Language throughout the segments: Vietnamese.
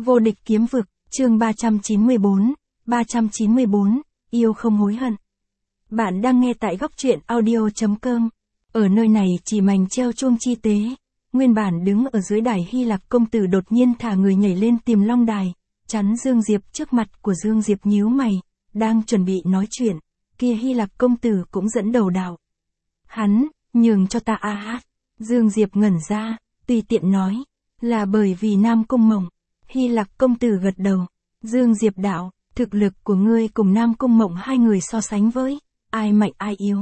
Vô địch kiếm vực, chương 394, yêu không hối hận. Bạn đang nghe tại góc truyện audio.com. Ở nơi này chỉ mảnh treo chuông chi tế. Nguyên bản đứng ở dưới đài Hy Lạc công tử đột nhiên thả người nhảy lên tìm long đài, chắn Dương Diệp trước mặt của Dương Diệp nhíu mày, đang chuẩn bị nói chuyện, kia Hy Lạc công tử cũng dẫn đầu đạo. Hắn, nhường cho ta a hát. Dương Diệp ngẩn ra, tùy tiện nói, là bởi vì Nam Cung Mộng. Hy Lạc công tử gật đầu. Dương Diệp đạo, thực lực của ngươi cùng Nam Cung Mộng hai người so sánh với, ai mạnh ai yếu.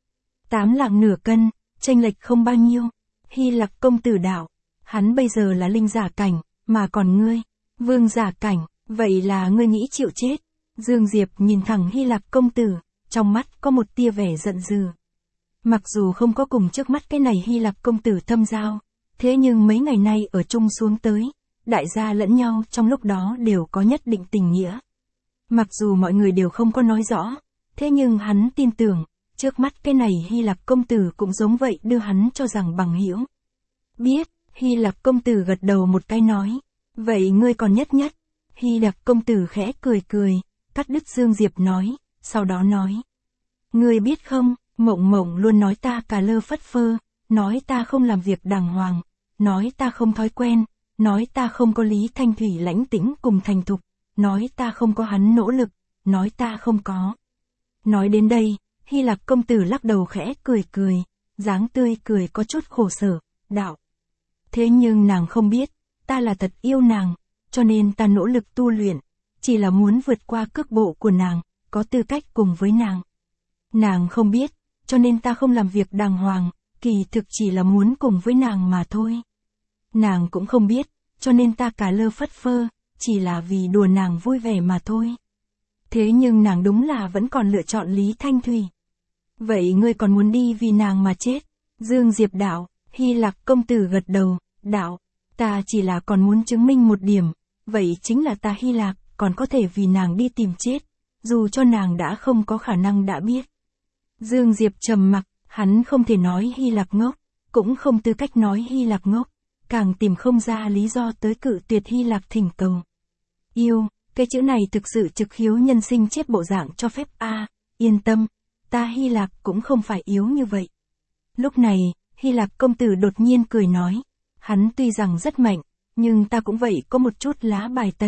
8 lạng nửa cân, chênh lệch không bao nhiêu. Hy Lạc công tử đạo, hắn bây giờ là linh giả cảnh, mà còn ngươi, vương giả cảnh, vậy là ngươi nghĩ chịu chết. Dương Diệp nhìn thẳng Hy Lạc công tử, trong mắt có một tia vẻ giận dữ. Mặc dù không có cùng trước mắt cái này Hy Lạc công tử thâm giao, thế nhưng mấy ngày nay ở chung xuống tới, đại gia lẫn nhau trong lúc đó đều có nhất định tình nghĩa. Mặc dù mọi người đều không có nói rõ, thế nhưng hắn tin tưởng, trước mắt cái này Hy Lạc công tử cũng giống vậy đưa hắn cho rằng bằng hữu. Biết, Hy Lạc công tử gật đầu một cái nói, vậy ngươi còn nhất nhất. Hy Lạc công tử khẽ cười cười, cắt đứt Dương Diệp nói, sau đó nói. Ngươi biết không, Mộng Mộng luôn nói ta cà lơ phất phơ, nói ta không làm việc đàng hoàng, nói ta không thói quen, nói ta không có Lý Thanh Thủy lãnh tĩnh cùng thành thục, nói ta không có hắn nỗ lực, nói ta không có. Nói đến đây, Hy Lạc công tử lắc đầu khẽ cười cười, dáng tươi cười có chút khổ sở, đạo. Thế nhưng nàng không biết, ta là thật yêu nàng, cho nên ta nỗ lực tu luyện, chỉ là muốn vượt qua cước bộ của nàng, có tư cách cùng với nàng. Nàng không biết, cho nên ta không làm việc đàng hoàng, kỳ thực chỉ là muốn cùng với nàng mà thôi. Nàng cũng không biết, cho nên ta cà lơ phất phơ, chỉ là vì đùa nàng vui vẻ mà thôi. Thế nhưng nàng đúng là vẫn còn lựa chọn Lý Thanh Thủy. Vậy ngươi còn muốn đi vì nàng mà chết? Dương Diệp đạo, Hy Lạc công tử gật đầu, đạo, ta chỉ là còn muốn chứng minh một điểm, vậy chính là ta Hy Lạc, còn có thể vì nàng đi tìm chết, dù cho nàng đã không có khả năng đã biết. Dương Diệp trầm mặc, hắn không thể nói Hy Lạc ngốc, cũng không tư cách nói Hy Lạc ngốc, càng tìm không ra lý do tới cự tuyệt Hy Lạc thỉnh cầu. Yêu, cái chữ này thực sự trực hiếu nhân sinh chết bộ dạng cho phép a. Yên tâm, ta Hy Lạc cũng không phải yếu như vậy. Lúc này, Hy Lạc công tử đột nhiên cười nói, hắn tuy rằng rất mạnh, nhưng ta cũng vậy có một chút lá bài tẩy.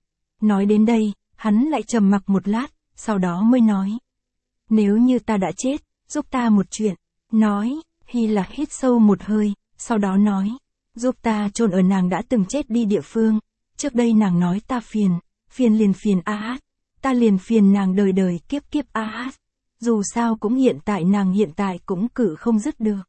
Nói đến đây, hắn lại trầm mặc một lát, sau đó mới nói. Nếu như ta đã chết, giúp ta một chuyện. Nói, Hy Lạc hít sâu một hơi, sau đó nói, giúp ta chôn ở nàng đã từng chết đi địa phương. Trước đây nàng nói ta phiền liền phiền a hát, ta liền phiền nàng đời đời kiếp kiếp a hát. Dù sao cũng hiện tại cũng cự không dứt được.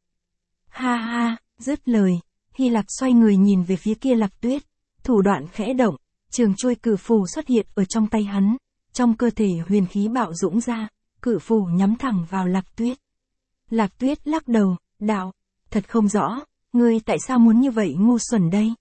Ha ha, dứt lời, Hy Lạc xoay người nhìn về phía kia Lạc Tuyết, thủ đoạn khẽ động, trường chuôi cử phù xuất hiện ở trong tay hắn, trong cơ thể huyền khí bạo dũng ra, cử phù nhắm thẳng vào Lạc Tuyết. Lạc Tuyết lắc đầu, đạo, thật không rõ, ngươi tại sao muốn như vậy ngu xuẩn đây?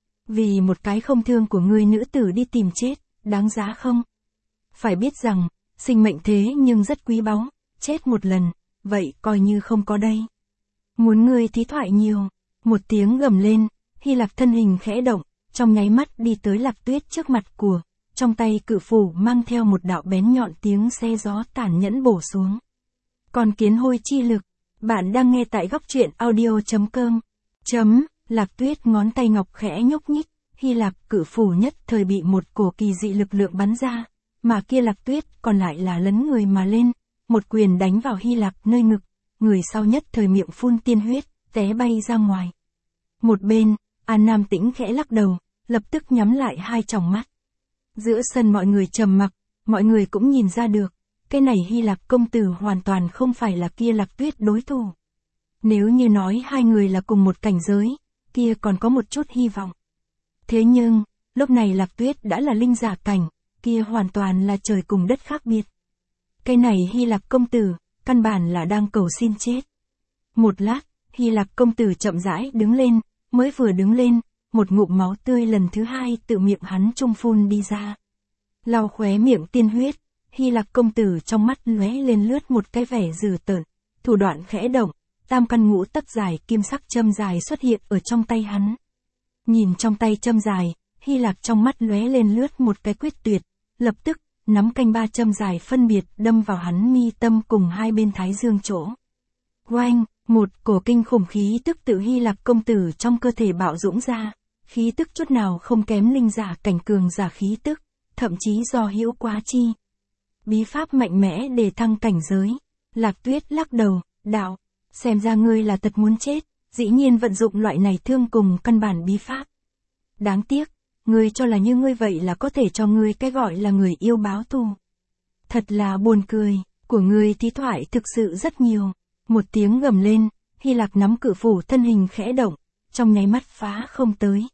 Vì một cái không thương của ngươi nữ tử đi tìm chết, đáng giá không? Phải biết rằng, sinh mệnh thế nhưng rất quý báu, chết một lần, vậy coi như không có đây. Muốn ngươi thí thoại nhiều, một tiếng gầm lên, Hy Lạc thân hình khẽ động, trong nháy mắt đi tới Lạc Tuyết trước mặt của, trong tay cự phủ mang theo một đạo bén nhọn tiếng xe gió tàn nhẫn bổ xuống. Còn kiến hôi chi lực, bạn đang nghe tại góc truyện audio.com. Lạc Tuyết ngón tay ngọc khẽ nhúc nhích, Hy Lạc cự phủ nhất thời bị một cổ kỳ dị lực lượng bắn ra, mà kia Lạc Tuyết còn lại là lấn người mà lên, một quyền đánh vào Hy Lạc nơi ngực, người sau nhất thời miệng phun tiên huyết, té bay ra ngoài. Một bên, An Nam Tĩnh khẽ lắc đầu, lập tức nhắm lại hai tròng mắt. Giữa sân mọi người trầm mặc, mọi người cũng nhìn ra được, cái này Hy Lạc công tử hoàn toàn không phải là kia Lạc Tuyết đối thủ. Nếu như nói hai người là cùng một cảnh giới, kia còn có một chút hy vọng. Thế nhưng, lúc này Lạc Tuyết đã là linh giả cảnh, kia hoàn toàn là trời cùng đất khác biệt. Cái này Hy Lạc công tử, căn bản là đang cầu xin chết. Một lát, Hy Lạc công tử chậm rãi đứng lên, mới vừa đứng lên, một ngụm máu tươi lần thứ hai tự miệng hắn trung phun đi ra. Lau khóe miệng tiên huyết, Hy Lạc công tử trong mắt lóe lên lướt một cái vẻ dữ tợn, thủ đoạn khẽ động, tam căn ngũ tấc dài kim sắc châm dài xuất hiện ở trong tay hắn. Nhìn trong tay châm dài, Hy Lạc trong mắt lóe lên lướt một cái quyết tuyệt, lập tức, nắm canh ba châm dài phân biệt đâm vào hắn mi tâm cùng hai bên thái dương chỗ. Oanh, một cổ kinh khủng khí tức tự Hy Lạc công tử trong cơ thể bạo dũng ra, khí tức chút nào không kém linh giả cảnh cường giả khí tức, thậm chí do hữu quá chi. Bí pháp mạnh mẽ để thăng cảnh giới. Lạc Tuyết lắc đầu, đạo, xem ra ngươi là thật muốn chết, dĩ nhiên vận dụng loại này thương cùng căn bản bí pháp. Đáng tiếc, ngươi cho là như ngươi vậy là có thể cho ngươi cái gọi là người yêu báo thù. Thật là buồn cười, của ngươi thí thoại thực sự rất nhiều. Một tiếng gầm lên, Hy Lạc nắm cự phủ thân hình khẽ động, trong nháy mắt phá không tới.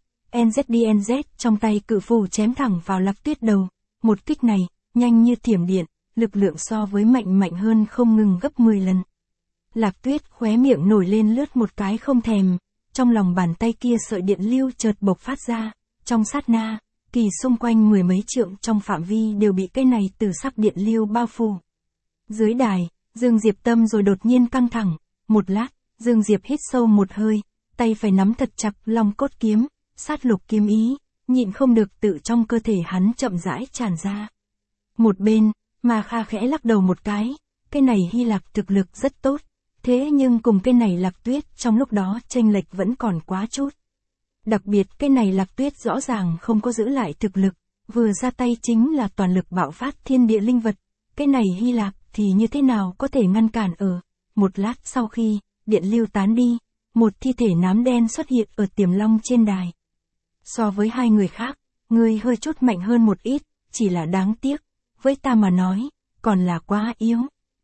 NZDNZ trong tay cự phủ chém thẳng vào Lạc Tuyết đầu. Một kích này, nhanh như thiểm điện, lực lượng so với mạnh hơn không ngừng gấp 10 lần. Lạc Tuyết khóe miệng nổi lên lướt một cái không thèm, trong lòng bàn tay kia sợi điện lưu chợt bộc phát ra, trong sát na, kỳ xung quanh mười mấy trượng trong phạm vi đều bị cái này từ sắc điện lưu bao phủ. Dưới đài, Dương Diệp tâm rồi đột nhiên căng thẳng, một lát, Dương Diệp hít sâu một hơi, tay phải nắm thật chặt long cốt kiếm, sát lục kiếm ý, nhịn không được tự trong cơ thể hắn chậm rãi tràn ra. Một bên, Ma Kha khẽ lắc đầu một cái này Hy Lạc thực lực rất tốt, thế nhưng cùng cái này Lạc Tuyết trong lúc đó chênh lệch vẫn còn quá chút. Đặc biệt cái này Lạc Tuyết rõ ràng không có giữ lại thực lực, vừa ra tay chính là toàn lực bạo phát thiên địa linh vật, cái này Hy Lạc thì như thế nào có thể ngăn cản ở. Một lát sau khi, điện lưu tán đi, một thi thể nám đen xuất hiện ở Tiềm Long trên đài. So với hai người khác, người hơi chút mạnh hơn một ít, chỉ là đáng tiếc, với ta mà nói, còn là quá yếu.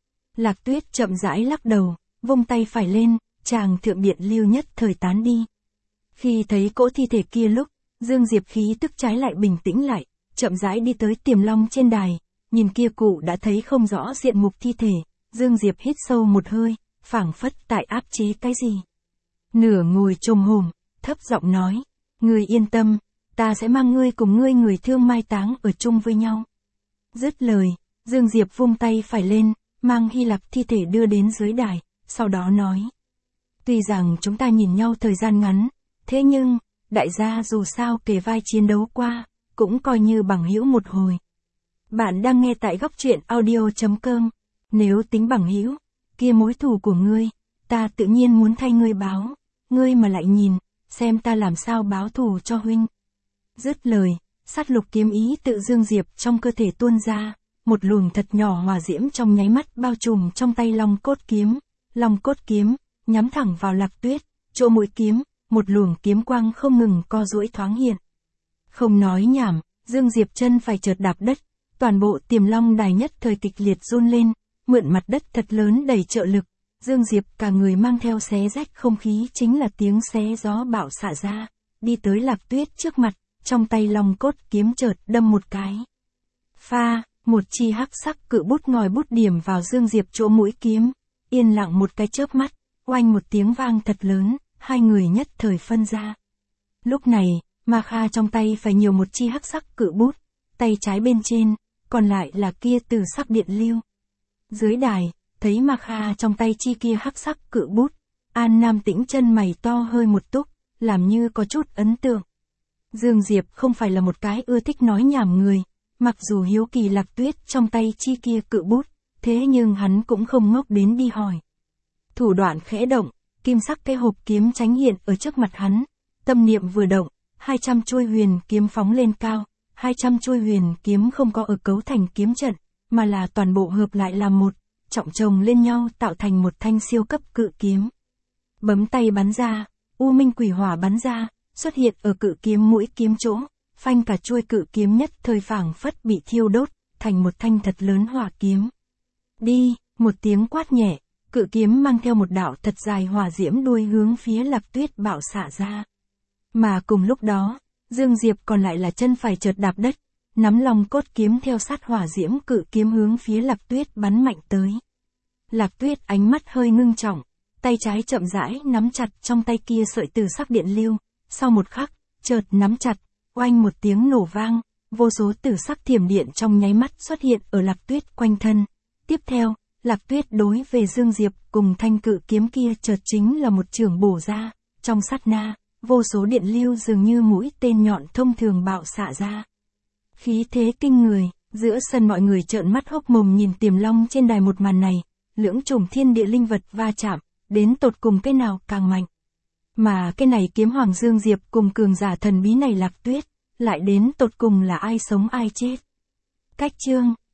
Lạc Tuyết chậm rãi lắc đầu, vung tay phải lên, tràng thượng điện lưu nhất thời tán đi. Khi thấy cỗ thi thể kia lúc, Dương Diệp khí tức trái lại bình tĩnh lại, chậm rãi đi tới Tiềm Long trên đài, nhìn kia cụ đã thấy không rõ diện mục thi thể, Dương Diệp hít sâu một hơi, phảng phất tại áp chế cái gì. Nửa ngồi chồm hổm, thấp giọng nói, ngươi yên tâm, ta sẽ mang ngươi cùng ngươi người thương mai táng ở chung với nhau. Dứt lời, Dương Diệp vung tay phải lên, mang Hy Lạc thi thể đưa đến dưới đài, sau đó nói. Tuy rằng chúng ta nhìn nhau thời gian ngắn, thế nhưng, đại gia dù sao kề vai chiến đấu qua, cũng coi như bằng hữu một hồi. Bạn đang nghe tại góc truyện audio.com. Nếu tính bằng hữu, kia mối thù của ngươi, ta tự nhiên muốn thay ngươi báo, ngươi mà lại nhìn, xem ta làm sao báo thù cho huynh. Dứt lời, sát lục kiếm ý tự Dương Diệp trong cơ thể tuôn ra, một luồng thật nhỏ hỏa diễm trong nháy mắt bao trùm trong tay long cốt kiếm. Long cốt kiếm, nhắm thẳng vào Lạc Tuyết, chỗ mũi kiếm, một luồng kiếm quang không ngừng co duỗi thoáng hiện. Không nói nhảm, Dương Diệp chân phải chợt đạp đất, toàn bộ Tiềm Long đài nhất thời kịch liệt run lên, mượn mặt đất thật lớn đầy trợ lực, Dương Diệp cả người mang theo xé rách không khí chính là tiếng xé gió bạo xạ ra, đi tới Lạc Tuyết trước mặt, trong tay long cốt kiếm chợt đâm một cái. Pha, một chi hắc sắc cự bút ngòi bút điểm vào Dương Diệp chỗ mũi kiếm, yên lặng một cái chớp mắt, oanh một tiếng vang thật lớn, hai người nhất thời phân ra. Lúc này, Ma Kha trong tay phải nhiều một chi hắc sắc cự bút, tay trái bên trên, còn lại là kia từ sắc điện lưu. Dưới đài, thấy Ma Kha trong tay chi kia hắc sắc cự bút, An Nam Tĩnh chân mày to hơi một túc, làm như có chút ấn tượng. Dương Diệp không phải là một cái ưa thích nói nhảm người, mặc dù hiếu kỳ Lạc Tuyết trong tay chi kia cự bút, thế nhưng hắn cũng không ngốc đến đi hỏi. Thủ đoạn khẽ động, kim sắc cái hộp kiếm tránh hiện ở trước mặt hắn, tâm niệm vừa động, 200 chuôi huyền kiếm phóng lên cao, 200 chuôi huyền kiếm không có ở cấu thành kiếm trận, mà là toàn bộ hợp lại làm một, trọng chồng lên nhau tạo thành một thanh siêu cấp cự kiếm. Bấm tay bắn ra, u minh quỷ hỏa bắn ra, xuất hiện ở cự kiếm mũi kiếm chỗ, phanh cả chuôi cự kiếm nhất thời phảng phất bị thiêu đốt, thành một thanh thật lớn hỏa kiếm. Đi, một tiếng quát nhẹ, cự kiếm mang theo một đạo thật dài hỏa diễm đuôi hướng phía Lạc Tuyết bạo xạ ra. Mà cùng lúc đó, Dương Diệp còn lại là chân phải chợt đạp đất, nắm long cốt kiếm theo sát hỏa diễm cự kiếm hướng phía Lạc Tuyết bắn mạnh tới. Lạc Tuyết ánh mắt hơi ngưng trọng, tay trái chậm rãi nắm chặt trong tay kia sợi từ sắc điện lưu, sau một khắc, chợt nắm chặt, oanh một tiếng nổ vang, vô số tử sắc thiểm điện trong nháy mắt xuất hiện ở Lạc Tuyết quanh thân. Tiếp theo, Lạc Tuyết đối về Dương Diệp cùng thanh cự kiếm kia chợt chính là một chưởng bổ ra, trong sát na, vô số điện lưu dường như mũi tên nhọn thông thường bạo xạ ra. Khí thế kinh người, giữa sân mọi người trợn mắt hốc mồm nhìn Tiềm Long trên đài một màn này, lưỡng chủng thiên địa linh vật va chạm, đến tột cùng cái nào càng mạnh. Mà cái này kiếm hoàng Dương Diệp cùng cường giả thần bí này Lạc Tuyết, lại đến tột cùng là ai sống ai chết. Cách chương